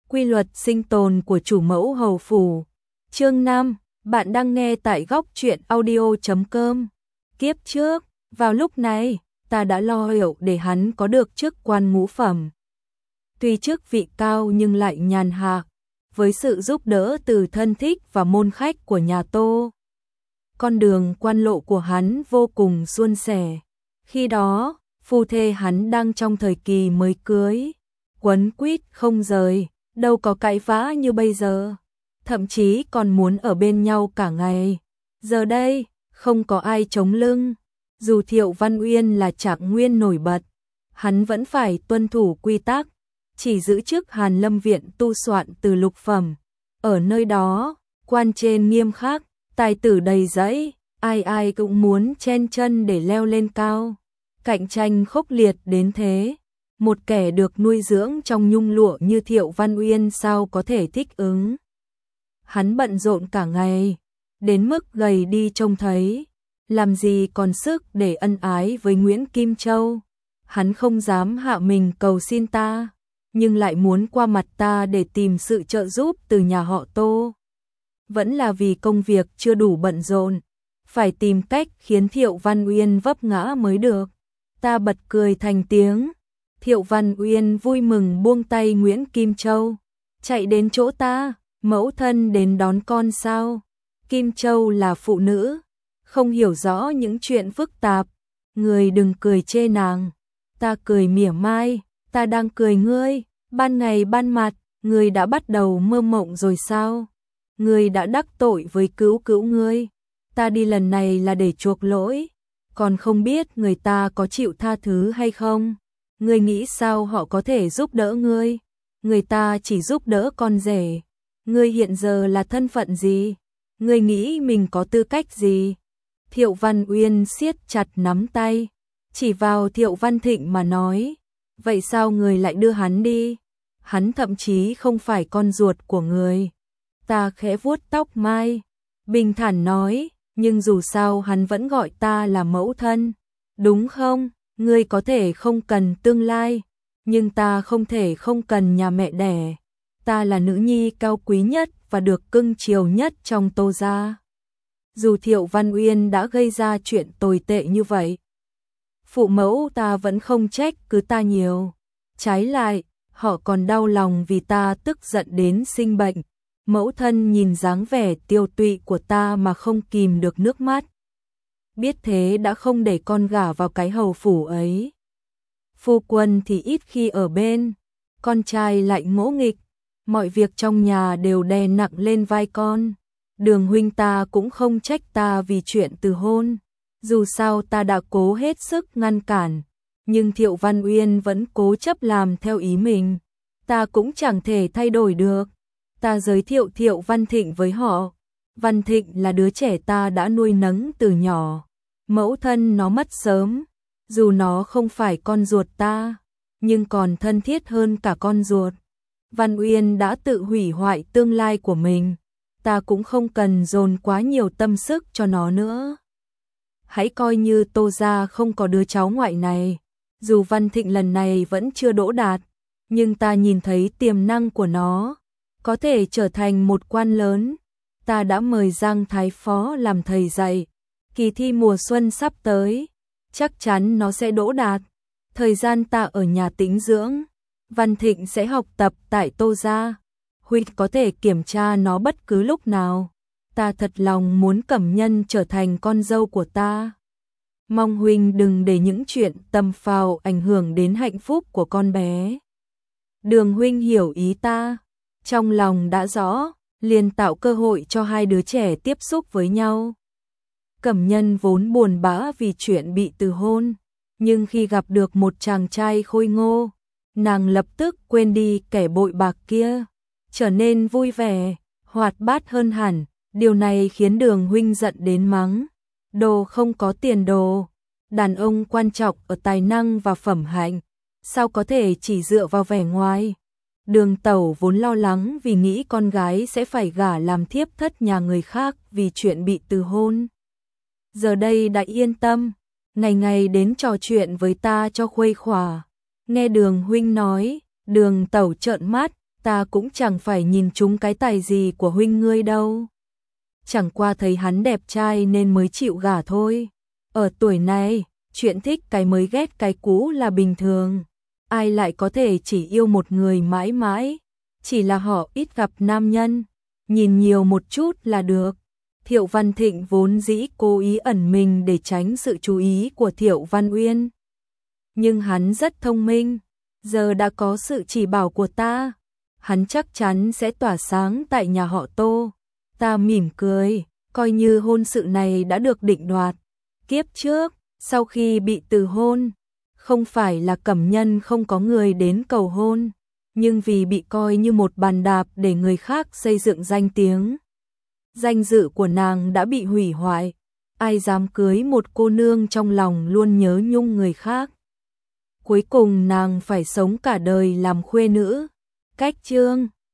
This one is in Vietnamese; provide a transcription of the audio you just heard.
Quy luật sinh tồn của chủ mẫu hầu phủ. Chương 5, bạn đang nghe tại góc truyện audio.com. Kiếp trước, vào lúc này, ta đã lo liệu để hắn có được chức quan ngũ phẩm. Tuy chức vị cao nhưng lại nhàn hạ, với sự giúp đỡ từ thân thích và môn khách của nhà Tô. Con đường quan lộ của hắn vô cùng suôn sẻ. Khi đó, phu thê hắn đang trong thời kỳ mới cưới, quấn quýt không rời, đâu có cãi vã như bây giờ. Thậm chí còn muốn ở bên nhau cả ngày. Giờ đây, không có ai chống lưng. Dù Thiệu Văn Uyên là trạng nguyên nổi bật, hắn vẫn phải tuân thủ quy tắc, chỉ giữ chức Hàn Lâm Viện tu soạn từ lục phẩm. Ở nơi đó, quan trên nghiêm khắc, tài tử đầy rẫy, ai ai cũng muốn chen chân để leo lên cao. Cạnh tranh khốc liệt đến thế, một kẻ được nuôi dưỡng trong nhung lụa như Thiệu Văn Uyên sao có thể thích ứng. Hắn bận rộn cả ngày, đến mức gầy đi trông thấy, làm gì còn sức để ân ái với Nguyễn Kim Châu. Hắn không dám hạ mình cầu xin ta, nhưng lại muốn qua mặt ta để tìm sự trợ giúp từ nhà họ Tô. Vẫn là vì công việc chưa đủ bận rộn, phải tìm cách khiến Thiệu Văn Uyên vấp ngã mới được. Ta bật cười thành tiếng. Thiệu Văn Uyên vui mừng buông tay Nguyễn Kim Châu, chạy đến chỗ ta, mẫu thân đến đón con sao? Kim Châu là phụ nữ, không hiểu rõ những chuyện phức tạp, người đừng cười chê nàng. Ta cười mỉa mai, ta đang cười ngươi, ban ngày ban mặt, ngươi đã bắt đầu mơ mộng rồi sao? Ngươi đã đắc tội với cữu cữu ngươi, ta đi lần này là để chuộc lỗi, còn không biết người ta có chịu tha thứ hay không? Ngươi nghĩ sao họ có thể giúp đỡ ngươi? Người ta chỉ giúp đỡ con rể. Ngươi hiện giờ là thân phận gì? Ngươi nghĩ mình có tư cách gì? Thiệu Văn Uyên siết chặt nắm tay, chỉ vào Thiệu Văn Thịnh mà nói, vậy sao người lại đưa hắn đi? Hắn thậm chí không phải con ruột của người. Ta khẽ vuốt tóc mai, bình thản nói, nhưng dù sao hắn vẫn gọi ta là mẫu thân, đúng không? Ngươi có thể không cần tương lai, nhưng ta không thể không cần nhà mẹ đẻ. Ta là nữ nhi cao quý nhất và được cưng chiều nhất trong Tô gia. Dù Thiệu Văn Uyên đã gây ra chuyện tồi tệ như vậy, phụ mẫu ta vẫn không trách cứ ta nhiều. Trái lại, họ còn đau lòng vì ta tức giận đến sinh bệnh. Mẫu thân nhìn dáng vẻ tiêu tụy của ta mà không kìm được nước mắt. Biết thế đã không để con gả vào cái hầu phủ ấy. Phu quân thì ít khi ở bên, con trai lại ngỗ nghịch, mọi việc trong nhà đều đè nặng lên vai con. Đường huynh ta cũng không trách ta vì chuyện từ hôn. Dù sao ta đã cố hết sức ngăn cản, nhưng Thiệu Văn Uyên vẫn cố chấp làm theo ý mình. Ta cũng chẳng thể thay đổi được. Ta giới thiệu Thiệu Văn Thịnh với họ. Văn Thịnh là đứa trẻ ta đã nuôi nấng từ nhỏ. Mẫu thân nó mất sớm, dù nó không phải con ruột ta, nhưng còn thân thiết hơn cả con ruột. Văn Uyên đã tự hủy hoại tương lai của mình, ta cũng không cần dồn quá nhiều tâm sức cho nó nữa. Hãy coi như Tô gia không có đứa cháu ngoại này, dù Văn Thịnh lần này vẫn chưa đỗ đạt, nhưng ta nhìn thấy tiềm năng của nó, có thể trở thành một quan lớn. Ta đã mời Giang Thái Phó làm thầy dạy. Kỳ thi mùa xuân sắp tới, chắc chắn nó sẽ đỗ đạt. Thời gian ta ở nhà tĩnh dưỡng, Văn Thịnh sẽ học tập tại Tô gia. Huynh có thể kiểm tra nó bất cứ lúc nào. Ta thật lòng muốn Cẩm Nhân trở thành con dâu của ta. Mong huynh đừng để những chuyện tầm phào ảnh hưởng đến hạnh phúc của con bé. Đường huynh hiểu ý ta, trong lòng đã rõ, liền tạo cơ hội cho hai đứa trẻ tiếp xúc với nhau. Cẩm Nhân vốn buồn bã vì chuyện bị từ hôn, nhưng khi gặp được một chàng trai khôi ngô, nàng lập tức quên đi kẻ bội bạc kia, trở nên vui vẻ, hoạt bát hơn hẳn. Điều này khiến Đường huynh giận đến mắng, đồ không có tiền đồ, đàn ông quan trọng ở tài năng và phẩm hạnh, sao có thể chỉ dựa vào vẻ ngoài. Đường tẩu vốn lo lắng vì nghĩ con gái sẽ phải gả làm thiếp thất nhà người khác vì chuyện bị từ hôn. Giờ đây đã yên tâm, ngày ngày đến trò chuyện với ta cho khuây khỏa. Nghe Đường huynh nói, Đường tẩu trợn mắt, ta cũng chẳng phải nhìn trúng cái tài gì của huynh ngươi đâu. Chẳng qua thấy hắn đẹp trai nên mới chịu gả thôi. Ở tuổi này, chuyện thích cái mới ghét cái cũ là bình thường. Ai lại có thể chỉ yêu một người mãi mãi, chỉ là họ ít gặp nam nhân, nhìn nhiều một chút là được. Thiệu Văn Thịnh vốn dĩ cố ý ẩn mình để tránh sự chú ý của Thiệu Văn Uyên. Nhưng hắn rất thông minh, giờ đã có sự chỉ bảo của ta, hắn chắc chắn sẽ tỏa sáng tại nhà họ Tô. Ta mỉm cười, coi như hôn sự này đã được định đoạt. Kiếp trước, sau khi bị từ hôn, không phải là Cẩm Nhân không có người đến cầu hôn, nhưng vì bị coi như một bàn đạp để người khác xây dựng danh tiếng, danh dự của nàng đã bị hủy hoại. Ai dám cưới một cô nương trong lòng luôn nhớ nhung người khác. Cuối cùng nàng phải sống cả đời làm khuê nữ. Cách chương